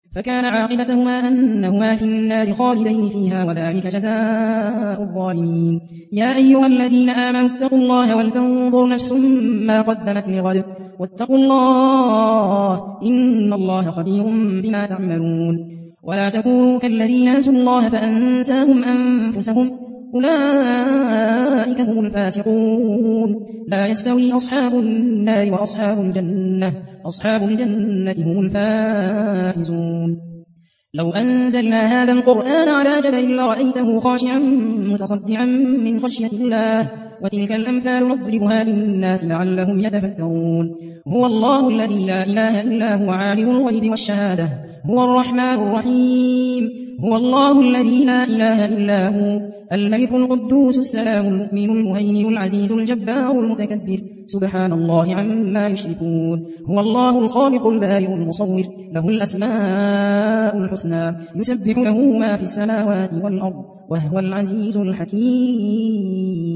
فكان عاقبتهما أنهما في النار خالدين فيها وذلك جزاء الظالمين. يا أيها الذين آمنوا اتقوا الله ولتنظر نفس ما قدمت لغد واتقوا الله إن الله خبير بما تعملون. ولا تكونوا كالذين نسوا الله فأنساهم أنفسهم أولئك هم الفاسقون. لا يستوي أصحاب النار وأصحاب الجنة أصحاب الجنة هم الفائزون. لو أنزلنا هذا القرآن على جبل لرأيته خاشعا متصدعا من خشية الله وتلك الأمثال نضربها للناس لعلهم يتفكرون. هو الله الذي لا إله إلا هو عالم الغيب والشهادة هو الرحمن الرحيم. هو الله الذي لا إله إلا هو الملك القدوس السلام المؤمن المهيمن العزيز الجبار المتكبر سبحان الله عما يشركون. هو الله الخالق البارئ المصور له الأسماء الحسنى يسبح له ما في السماوات والأرض وهو العزيز الحكيم.